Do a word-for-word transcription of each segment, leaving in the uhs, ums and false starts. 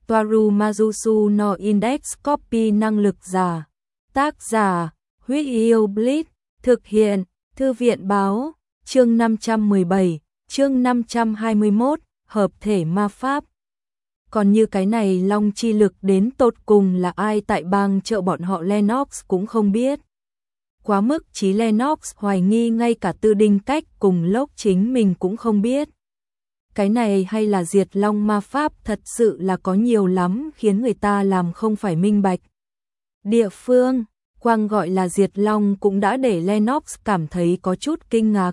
Toaru Majusu no Index Copy năng lực giả. Tác giả, Huyết Yêu Blitz, thực hiện, Thư viện báo, chương năm trăm mười bảy, chương năm trăm hai mươi mốt, hợp thể ma pháp. Còn như cái này long chi lực đến tột cùng là ai tại bang trợ bọn họ Lennox cũng không biết. Quá mức chí Lennox hoài nghi ngay cả Tư Đinh Cách cùng Lốc chính mình cũng không biết. Cái này hay là diệt long ma pháp thật sự là có nhiều lắm khiến người ta làm không phải minh bạch. Địa phương, quang gọi là diệt long cũng đã để Lennox cảm thấy có chút kinh ngạc.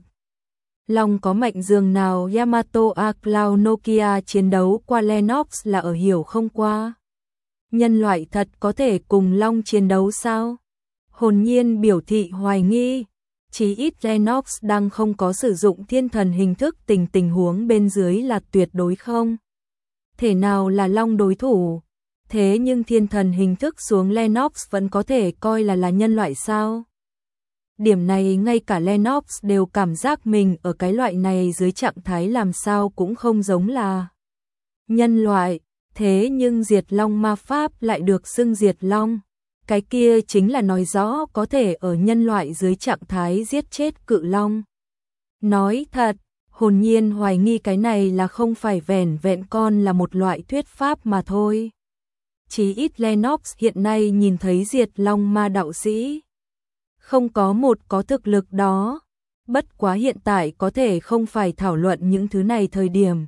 Long có mạnh dường nào Yamato A Cloud Nokia chiến đấu qua Lennox là ở hiểu không qua. Nhân loại thật có thể cùng long chiến đấu sao? Hồn nhiên biểu thị hoài nghi. Chí ít Lennox đang không có sử dụng thiên thần hình thức tình tình huống bên dưới là tuyệt đối không. Thể nào là long đối thủ? Thế nhưng thiên thần hình thức xuống Lennox vẫn có thể coi là là nhân loại sao? Điểm này ngay cả Lennox đều cảm giác mình ở cái loại này dưới trạng thái làm sao cũng không giống là nhân loại. Thế nhưng diệt long ma pháp lại được xưng diệt long. Cái kia chính là nói rõ có thể ở nhân loại dưới trạng thái giết chết cự long. Nói thật, hồn nhiên hoài nghi cái này là không phải vẻn vẹn con là một loại thuyết pháp mà thôi. Chí ít Lennox hiện nay nhìn thấy diệt long ma đạo sĩ. Không có một có thực lực đó. Bất quá hiện tại có thể không phải thảo luận những thứ này thời điểm.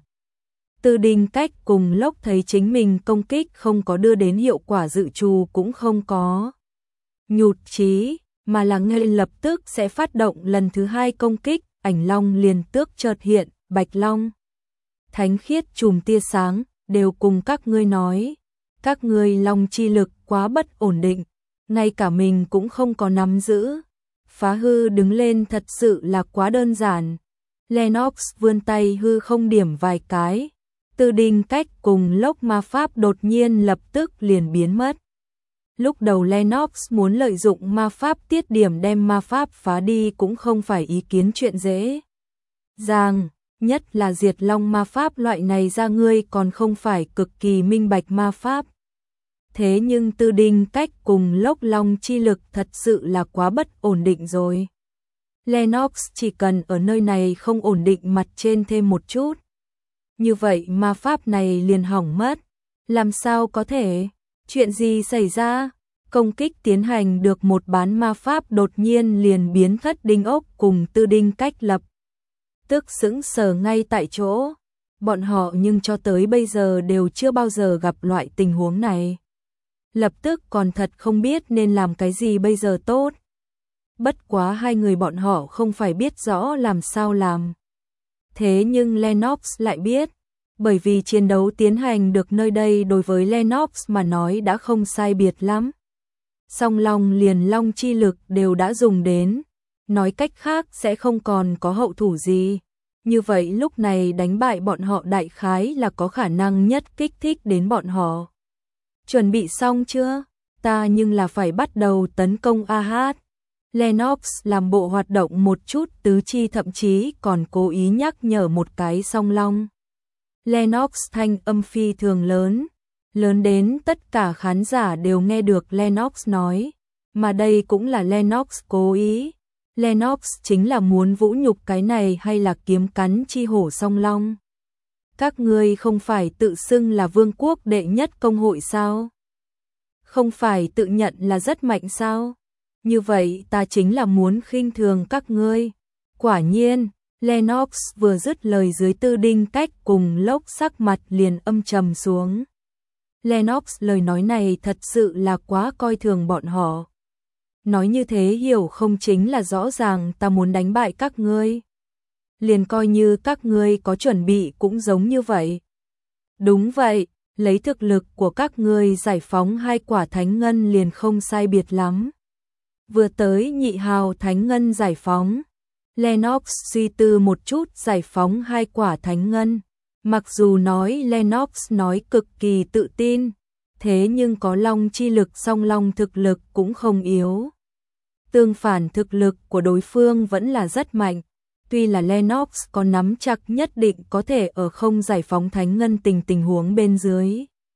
Tư Đinh Cách cùng Lốc thấy chính mình công kích không có đưa đến hiệu quả dự trù cũng không có nhụt chí, mà là ngay lập tức sẽ phát động lần thứ hai công kích, ảnh long liền tước chợt hiện, bạch long. Thánh khiết chùm tia sáng, đều cùng các ngươi nói, các ngươi long chi lực quá bất ổn định, ngay cả mình cũng không có nắm giữ. Phá hư đứng lên thật sự là quá đơn giản. Lennox vươn tay hư không điểm vài cái. Tư Đinh Cách cùng Lốc ma pháp đột nhiên lập tức liền biến mất. Lúc đầu Lennox muốn lợi dụng ma pháp tiết điểm đem ma pháp phá đi cũng không phải ý kiến chuyện dễ dàng, nhất là diệt long ma pháp loại này ra ngươi còn không phải cực kỳ minh bạch ma pháp. Thế nhưng Tư Đinh Cách cùng Lốc long chi lực thật sự là quá bất ổn định rồi. Lennox chỉ cần ở nơi này không ổn định mặt trên thêm một chút. Như vậy ma pháp này liền hỏng mất. Làm sao có thể? Chuyện gì xảy ra? Công kích tiến hành được một bán ma pháp đột nhiên liền biến thất Đinh Ốc cùng Tư Đinh Cách lập. Tức sững sờ ngay tại chỗ. Bọn họ nhưng cho tới bây giờ đều chưa bao giờ gặp loại tình huống này. Lập tức còn thật không biết nên làm cái gì bây giờ tốt. Bất quá hai người bọn họ không phải biết rõ làm sao làm. Thế nhưng Lennox lại biết, bởi vì chiến đấu tiến hành được nơi đây đối với Lennox mà nói đã không sai biệt lắm. Song long liền long chi lực đều đã dùng đến, nói cách khác sẽ không còn có hậu thủ gì. Như vậy lúc này đánh bại bọn họ đại khái là có khả năng nhất kích thích đến bọn họ. Chuẩn bị xong chưa? Ta nhưng là phải bắt đầu tấn công a hát. Lennox làm bộ hoạt động một chút tứ chi thậm chí còn cố ý nhắc nhở một cái song long. Lennox thanh âm phi thường lớn, lớn đến tất cả khán giả đều nghe được Lennox nói, mà đây cũng là Lennox cố ý. Lennox chính là muốn vũ nhục cái này hay là kiếm cắn chi hổ song long. Các ngươi không phải tự xưng là vương quốc đệ nhất công hội sao? Không phải tự nhận là rất mạnh sao? Như vậy ta chính là muốn khinh thường các ngươi. Quả nhiên, Lennox vừa dứt lời dưới Tư Đinh Cách cùng Lốc sắc mặt liền âm trầm xuống. Lennox lời nói này thật sự là quá coi thường bọn họ. Nói như thế hiểu không chính là rõ ràng ta muốn đánh bại các ngươi. Liền coi như các ngươi có chuẩn bị cũng giống như vậy. Đúng vậy, lấy thực lực của các ngươi giải phóng hai quả thánh ngân liền không sai biệt lắm. Vừa tới nhị hào thánh ngân giải phóng. Lennox suy tư một chút giải phóng hai quả thánh ngân. Mặc dù nói Lennox nói cực kỳ tự tin, thế nhưng có long chi lực song long thực lực cũng không yếu. Tương phản thực lực của đối phương vẫn là rất mạnh. Tuy là Lennox có nắm chắc nhất định có thể ở không giải phóng thánh ngân tình tình huống bên dưới.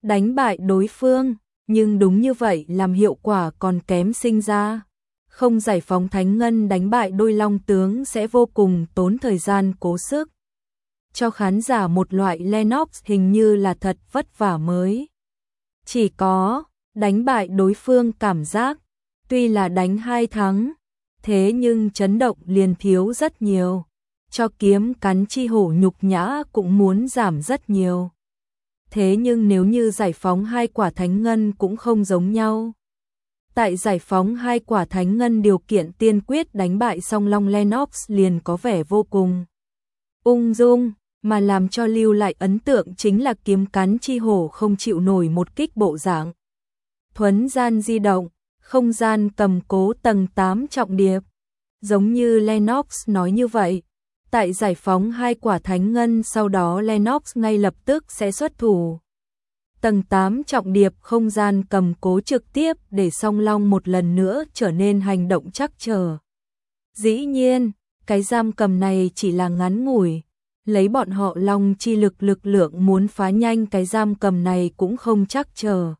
đánh bại đối phương, nhưng đúng như vậy làm hiệu quả còn kém sinh ra. Không giải phóng thánh ngân đánh bại đôi long tướng sẽ vô cùng tốn thời gian cố sức. Cho khán giả một loại Lennox hình như là thật vất vả mới. Chỉ có đánh bại đối phương cảm giác, tuy là đánh hai thắng, thế nhưng chấn động liền thiếu rất nhiều. Cho kiếm cắn chi hổ nhục nhã cũng muốn giảm rất nhiều. Thế nhưng nếu như giải phóng hai quả thánh ngân cũng không giống nhau. Tại giải phóng hai quả thánh ngân điều kiện tiên quyết đánh bại song long Lennox liền có vẻ vô cùng ung dung, mà làm cho lưu lại ấn tượng chính là kiếm cắn chi hổ không chịu nổi một kích bộ dạng. Thuấn gian di động, không gian cầm cố tầng tám trọng điệp. Giống như Lennox nói như vậy, tại giải phóng hai quả thánh ngân sau đó Lennox ngay lập tức sẽ xuất thủ. Tầng tám trọng điệp không gian cầm cố trực tiếp để song long một lần nữa trở nên hành động chắc chờ. Dĩ nhiên, cái giam cầm này chỉ là ngắn ngủi, lấy bọn họ long chi lực lực lượng muốn phá nhanh cái giam cầm này cũng không chắc chờ.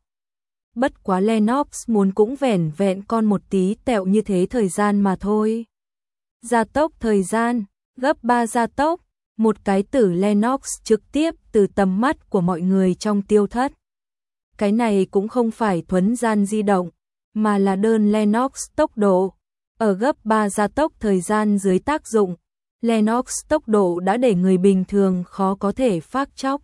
Bất quá Lennox muốn cũng vẻn vẹn con một tí tẹo như thế thời gian mà thôi. Gia tốc thời gian, gấp ba gia tốc, một cái tử Lennox trực tiếp từ tầm mắt của mọi người trong tiêu thất. Cái này cũng không phải thuấn gian di động, mà là đơn Lennox tốc độ. Ở gấp ba gia tốc thời gian dưới tác dụng, Lennox tốc độ đã để người bình thường khó có thể phác chóc.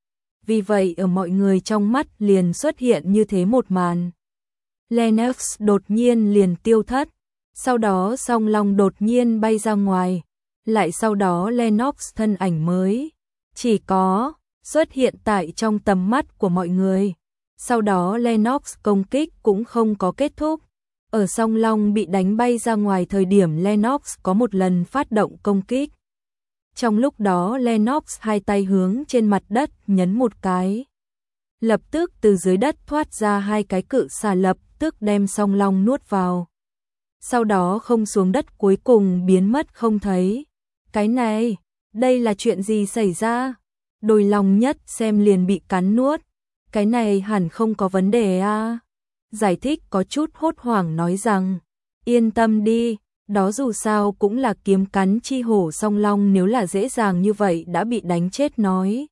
Vì vậy ở mọi người trong mắt liền xuất hiện như thế một màn. Lennox đột nhiên liền tiêu thất, sau đó song long đột nhiên bay ra ngoài, lại sau đó Lennox thân ảnh mới chỉ có xuất hiện tại trong tầm mắt của mọi người. Sau đó Lennox công kích cũng không có kết thúc. Ở song long bị đánh bay ra ngoài thời điểm Lennox có một lần phát động công kích. Trong lúc đó Lennox hai tay hướng trên mặt đất nhấn một cái. Lập tức từ dưới đất thoát ra hai cái cự xà lập tức đem song long nuốt vào. Sau đó không xuống đất cuối cùng biến mất không thấy. Cái này, đây là chuyện gì xảy ra? Đôi long nhất xem liền bị cắn nuốt. Cái này hẳn không có vấn đề à? Giải thích có chút hốt hoảng nói rằng, yên tâm đi, đó dù sao cũng là kiếm cắn chi hổ song long, nếu là dễ dàng như vậy đã bị đánh chết nói.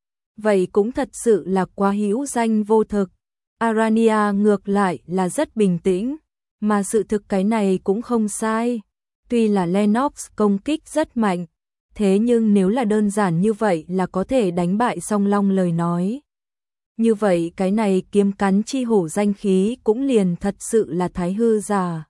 Vậy cũng thật sự là quá hữu danh vô thực. Arania ngược lại là rất bình tĩnh, mà sự thực cái này cũng không sai. Tuy là Lennox công kích rất mạnh, thế nhưng nếu là đơn giản như vậy là có thể đánh bại song long lời nói. Như vậy cái này kiếm cắn chi hổ danh khí cũng liền thật sự là thái hư giả.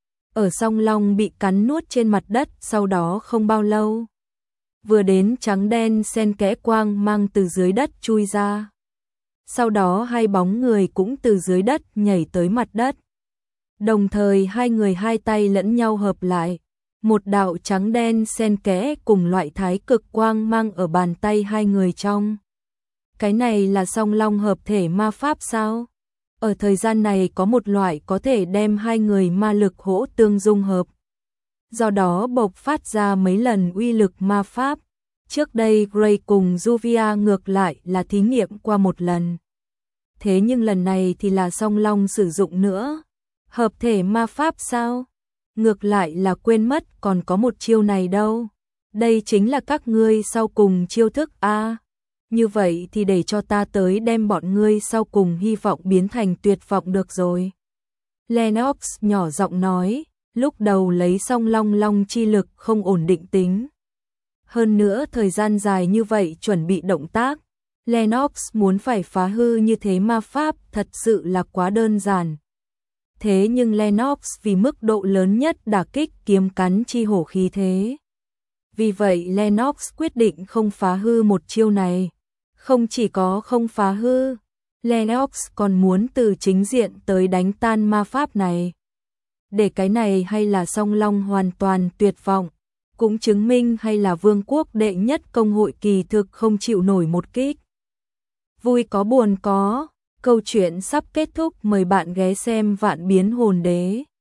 Ở song long bị cắn nuốt trên mặt đất sau đó không bao lâu. Vừa đến trắng đen xen kẽ quang mang từ dưới đất chui ra. Sau đó hai bóng người cũng từ dưới đất nhảy tới mặt đất. Đồng thời hai người hai tay lẫn nhau hợp lại. Một đạo trắng đen xen kẽ cùng loại thái cực quang mang ở bàn tay hai người trong. Cái này là song long hợp thể ma pháp sao? Ở thời gian này có một loại có thể đem hai người ma lực hỗ tương dung hợp. Do đó bộc phát ra mấy lần uy lực ma pháp. Trước đây Gray cùng Juvia ngược lại là thí nghiệm qua một lần. Thế nhưng lần này thì là song long sử dụng nữa. Hợp thể ma pháp sao? Ngược lại là quên mất còn có một chiêu này đâu. Đây chính là các ngươi sau cùng chiêu thức a. Như vậy thì để cho ta tới đem bọn ngươi sau cùng hy vọng biến thành tuyệt vọng được rồi. Lennox nhỏ giọng nói, lúc đầu lấy song long long chi lực không ổn định tính. Hơn nữa thời gian dài như vậy chuẩn bị động tác. Lennox muốn phải phá hư như thế ma pháp thật sự là quá đơn giản. Thế nhưng Lennox vì mức độ lớn nhất đả kích kiếm cắn chi hổ khí thế. Vì vậy Lennox quyết định không phá hư một chiêu này. Không chỉ có không phá hư, Lennox còn muốn từ chính diện tới đánh tan ma pháp này. Để cái này hay là song long hoàn toàn tuyệt vọng, cũng chứng minh hay là vương quốc đệ nhất công hội kỳ thực không chịu nổi một kích. Vui có buồn có, câu chuyện sắp kết thúc, mời bạn ghé xem Vạn Biến Hồn Đế.